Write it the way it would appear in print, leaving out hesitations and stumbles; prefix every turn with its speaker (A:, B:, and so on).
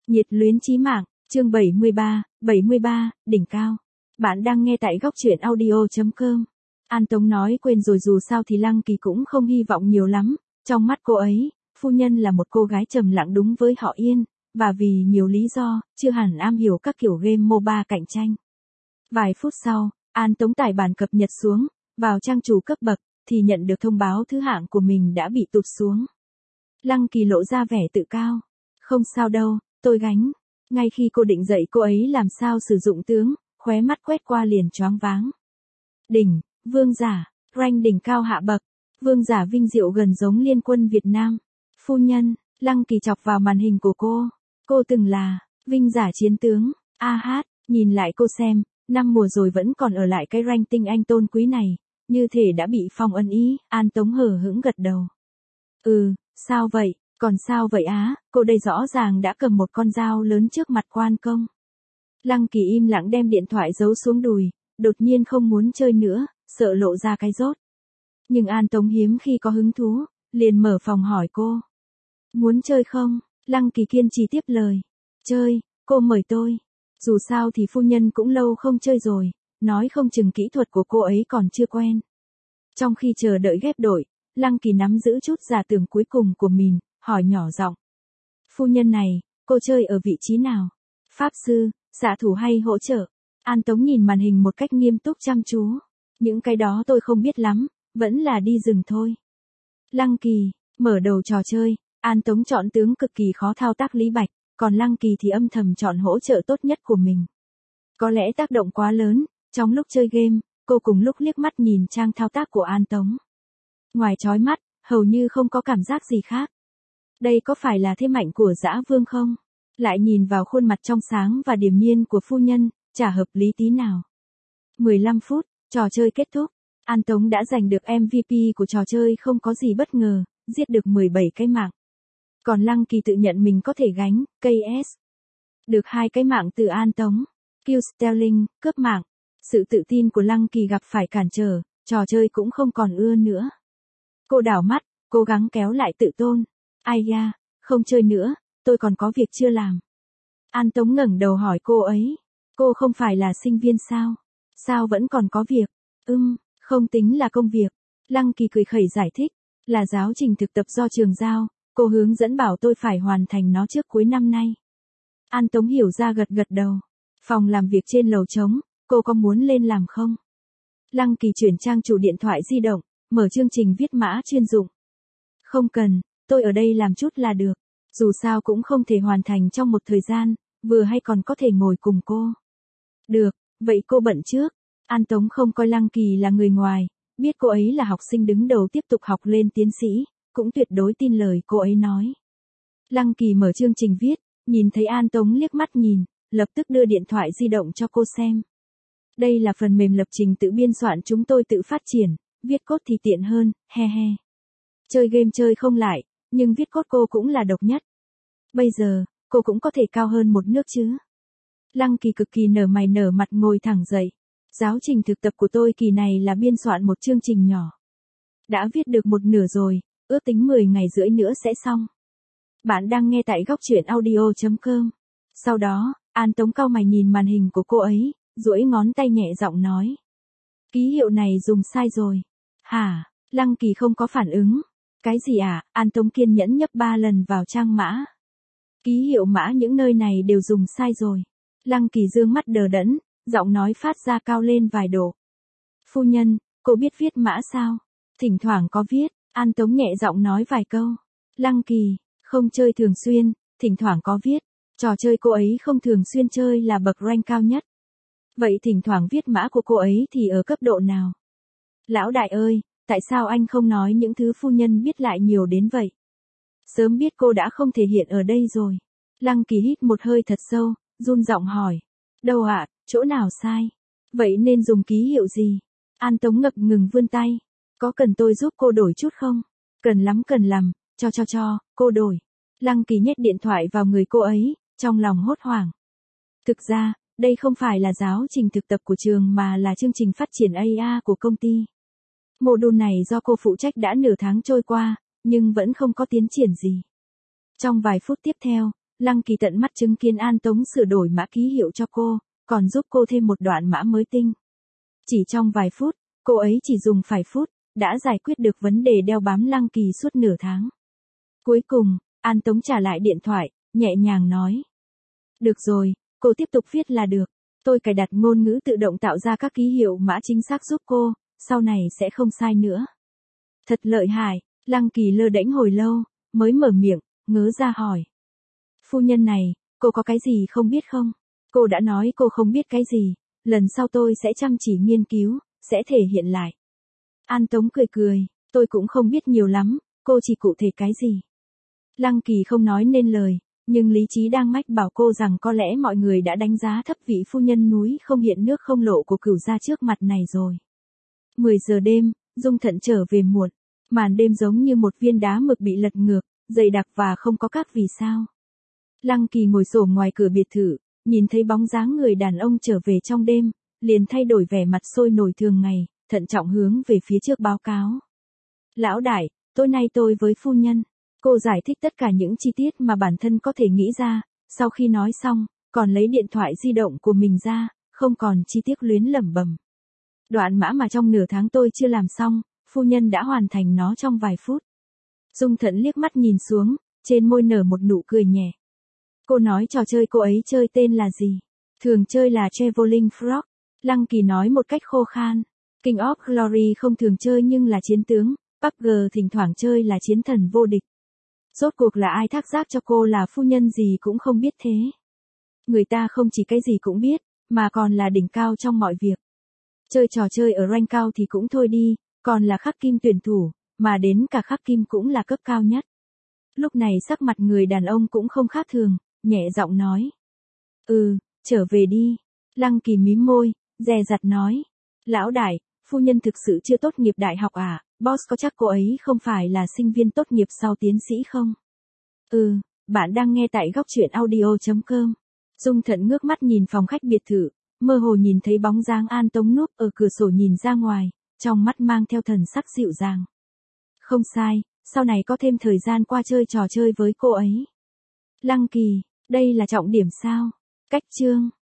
A: Nhiệt luyến chí mạng, chương 73, đỉnh cao. Bạn đang nghe tại góc truyện audio.com. An Tống nói quên rồi, dù sao thì Lăng Kỳ cũng không hy vọng nhiều lắm. Trong mắt cô ấy, phu nhân là một cô gái trầm lặng đúng với họ Yên, và vì nhiều lý do, chưa hẳn am hiểu các kiểu game MOBA cạnh tranh. Vài phút sau, An Tống tải bản cập nhật xuống, vào trang chủ cấp bậc, thì nhận được thông báo thứ hạng của mình đã bị tụt xuống. Lăng Kỳ lộ ra vẻ tự cao. Không sao đâu, tôi gánh. Ngay khi cô định dạy cô ấy làm sao sử dụng tướng, khóe mắt quét qua liền choáng váng. Đỉnh, vương giả, rank đỉnh cao hạ bậc, vương giả vinh diệu gần giống Liên quân Việt Nam. Phu nhân, Lăng Kỳ chọc vào màn hình của cô. Cô từng là vinh giả chiến tướng. Nhìn lại cô xem, 5 mùa rồi vẫn còn ở lại cái rank tinh anh tôn quý này, như thể đã bị phong ấn ý. An Tống hờ hững gật đầu. Sao vậy? Còn sao vậy á, cô đây rõ ràng đã cầm một con dao lớn trước mặt quan công. Lăng Kỳ im lặng đem điện thoại giấu xuống đùi, đột nhiên không muốn chơi nữa, sợ lộ ra cái rốt. Nhưng An Tống hiếm khi có hứng thú, liền mở phòng hỏi cô. Muốn chơi không? Lăng Kỳ kiên trì tiếp lời. Chơi, cô mời tôi. Dù sao thì phu nhân cũng lâu không chơi rồi, nói không chừng kỹ thuật của cô ấy còn chưa quen. Trong khi chờ đợi ghép đội, Lăng Kỳ nắm giữ chút giả tưởng cuối cùng của mình, hỏi nhỏ giọng. Phu nhân này, cô chơi ở vị trí nào? Pháp sư, xạ thủ hay hỗ trợ? An Tống nhìn màn hình một cách nghiêm túc chăm chú. Những cái đó tôi không biết lắm, vẫn là đi rừng thôi. Lăng Kỳ, mở đầu trò chơi, An Tống chọn tướng cực kỳ khó thao tác Lý Bạch, còn Lăng Kỳ thì âm thầm chọn hỗ trợ tốt nhất của mình. Có lẽ tác động quá lớn, trong lúc chơi game, cô cùng lúc liếc mắt nhìn trang thao tác của An Tống. Ngoài chói mắt, hầu như không có cảm giác gì khác. Đây có phải là thế mạnh của dã vương không? Lại nhìn vào khuôn mặt trong sáng và điềm nhiên của phu nhân, chả hợp lý tí nào. 15 phút, trò chơi kết thúc. An Tống đã giành được MVP của trò chơi không có gì bất ngờ, giết được 17 cái mạng. Còn Lăng Kỳ tự nhận mình có thể gánh, KS. Được 2 cái mạng từ An Tống. Kill Sterling, cướp mạng. Sự tự tin của Lăng Kỳ gặp phải cản trở, trò chơi cũng không còn ưa nữa. Cô đảo mắt, cố gắng kéo lại tự tôn. Ai da, không chơi nữa, tôi còn có việc chưa làm. An Tống ngẩng đầu hỏi cô ấy. Cô không phải là sinh viên sao? Sao vẫn còn có việc? Không tính là công việc. Lăng Kỳ cười khẩy giải thích. Là giáo trình thực tập do trường giao, cô hướng dẫn bảo tôi phải hoàn thành nó trước cuối năm nay. An Tống hiểu ra gật gật đầu. Phòng làm việc trên lầu trống, cô có muốn lên làm không? Lăng Kỳ chuyển trang chủ điện thoại di động, mở chương trình viết mã chuyên dụng. Không cần, tôi ở đây làm chút là được. Dù sao cũng không thể hoàn thành trong một thời gian, vừa hay còn có thể ngồi cùng cô. Được, vậy cô bận trước. An Tống không coi Lăng Kỳ là người ngoài, biết cô ấy là học sinh đứng đầu tiếp tục học lên tiến sĩ, cũng tuyệt đối tin lời cô ấy nói. Lăng Kỳ mở chương trình viết, nhìn thấy An Tống liếc mắt nhìn, lập tức đưa điện thoại di động cho cô xem. Đây là phần mềm lập trình tự biên soạn chúng tôi tự phát triển, viết code thì tiện hơn, he he. Chơi game chơi không lại, nhưng viết code cô cũng là độc nhất. Bây giờ, cô cũng có thể cao hơn một nước chứ. Lăng Kỳ cực kỳ nở mày nở mặt ngồi thẳng dậy. Giáo trình thực tập của tôi kỳ này là biên soạn một chương trình nhỏ. Đã viết được một nửa rồi, ước tính 10 ngày rưỡi nữa sẽ xong. Bạn đang nghe tại góc truyện audio.com. Sau đó, An Tống cau mày nhìn màn hình của cô ấy, duỗi ngón tay nhẹ giọng nói. Ký hiệu này dùng sai rồi. Hả? Lăng Kỳ không có phản ứng. Cái gì à? An Tống kiên nhẫn nhấp 3 lần vào trang mã. Ký hiệu mã những nơi này đều dùng sai rồi. Lăng Kỳ dương mắt đờ đẫn, giọng nói phát ra cao lên vài độ. Phu nhân, cô biết viết mã sao? Thỉnh thoảng có viết. An Tống nhẹ giọng nói vài câu. Lăng Kỳ, không chơi thường xuyên, thỉnh thoảng có viết. Trò chơi cô ấy không thường xuyên chơi là bậc rank cao nhất. Vậy thỉnh thoảng viết mã của cô ấy thì ở cấp độ nào? Lão đại ơi, tại sao anh không nói những thứ phu nhân biết lại nhiều đến vậy? Sớm biết cô đã không thể hiện ở đây rồi. Lăng Kỳ hít một hơi thật sâu, run giọng hỏi. Đâu ạ, chỗ nào sai? Vậy nên dùng ký hiệu gì? An Tống ngập ngừng vươn tay. Có cần tôi giúp cô đổi chút không? Cần lắm cần lắm, cho, cô đổi. Lăng Kỳ nhét điện thoại vào người cô ấy, trong lòng hốt hoảng. Thực ra, đây không phải là giáo trình thực tập của trường mà là chương trình phát triển AI của công ty. Module này do cô phụ trách đã nửa tháng trôi qua, nhưng vẫn không có tiến triển gì. Trong vài phút tiếp theo, Lăng Kỳ tận mắt chứng kiến An Tống sửa đổi mã ký hiệu cho cô, còn giúp cô thêm một đoạn mã mới tinh. Chỉ trong vài phút, cô ấy chỉ dùng vài phút, đã giải quyết được vấn đề đeo bám Lăng Kỳ suốt nửa tháng. Cuối cùng, An Tống trả lại điện thoại, nhẹ nhàng nói. Được rồi, cô tiếp tục viết là được. Tôi cài đặt ngôn ngữ tự động tạo ra các ký hiệu mã chính xác giúp cô, sau này sẽ không sai nữa. Thật lợi hại, Lăng Kỳ lơ đễnh hồi lâu, mới mở miệng, ngớ ra hỏi. Phu nhân này, cô có cái gì không biết không? Cô đã nói cô không biết cái gì, lần sau tôi sẽ chăm chỉ nghiên cứu, sẽ thể hiện lại. An Tống cười cười, tôi cũng không biết nhiều lắm, cô chỉ cụ thể cái gì. Lăng Kỳ không nói nên lời, nhưng lý trí đang mách bảo cô rằng có lẽ mọi người đã đánh giá thấp vị phu nhân núi không hiện nước không lộ của Cửu gia trước mặt này rồi. 10 giờ đêm, Dung Thận trở về muộn, màn đêm giống như một viên đá mực bị lật ngược, dày đặc và không có các vì sao. Lăng Kỳ ngồi xổm ngoài cửa biệt thự, nhìn thấy bóng dáng người đàn ông trở về trong đêm, liền thay đổi vẻ mặt sôi nổi thường ngày, thận trọng hướng về phía trước báo cáo. Lão đại, tối nay tôi với phu nhân. Cô giải thích tất cả những chi tiết mà bản thân có thể nghĩ ra, sau khi nói xong, còn lấy điện thoại di động của mình ra, không còn chi tiết luyến lẩm bẩm. Đoạn mã mà trong nửa tháng tôi chưa làm xong, phu nhân đã hoàn thành nó trong vài phút. Dung Thận liếc mắt nhìn xuống, trên môi nở một nụ cười nhẹ. Cô nói trò chơi cô ấy chơi tên là gì? Thường chơi là Traveling Frog. Lăng Kỳ nói một cách khô khan. King of Glory không thường chơi nhưng là chiến tướng, PUBG thỉnh thoảng chơi là chiến thần vô địch. Rốt cuộc là ai thác giác cho cô là phu nhân gì cũng không biết thế. Người ta không chỉ cái gì cũng biết, mà còn là đỉnh cao trong mọi việc. Chơi trò chơi ở rank cao thì cũng thôi đi, còn là khắc kim tuyển thủ, mà đến cả khắc kim cũng là cấp cao nhất. Lúc này sắc mặt người đàn ông cũng không khác thường, nhẹ giọng nói. Trở về đi. Lăng Kỳ mím môi, dè dặt nói. Lão đại, phu nhân thực sự chưa tốt nghiệp đại học à, boss có chắc cô ấy không phải là sinh viên tốt nghiệp sau tiến sĩ không? Bạn đang nghe tại góc truyện audio.com. Dung Thận ngước mắt nhìn phòng khách biệt thự, mơ hồ nhìn thấy bóng dáng An Tống núp ở cửa sổ nhìn ra ngoài, trong mắt mang theo thần sắc dịu dàng. Không sai, sau này có thêm thời gian qua chơi trò chơi với cô ấy. Lăng Kỳ, đây là trọng điểm sao? Cách chương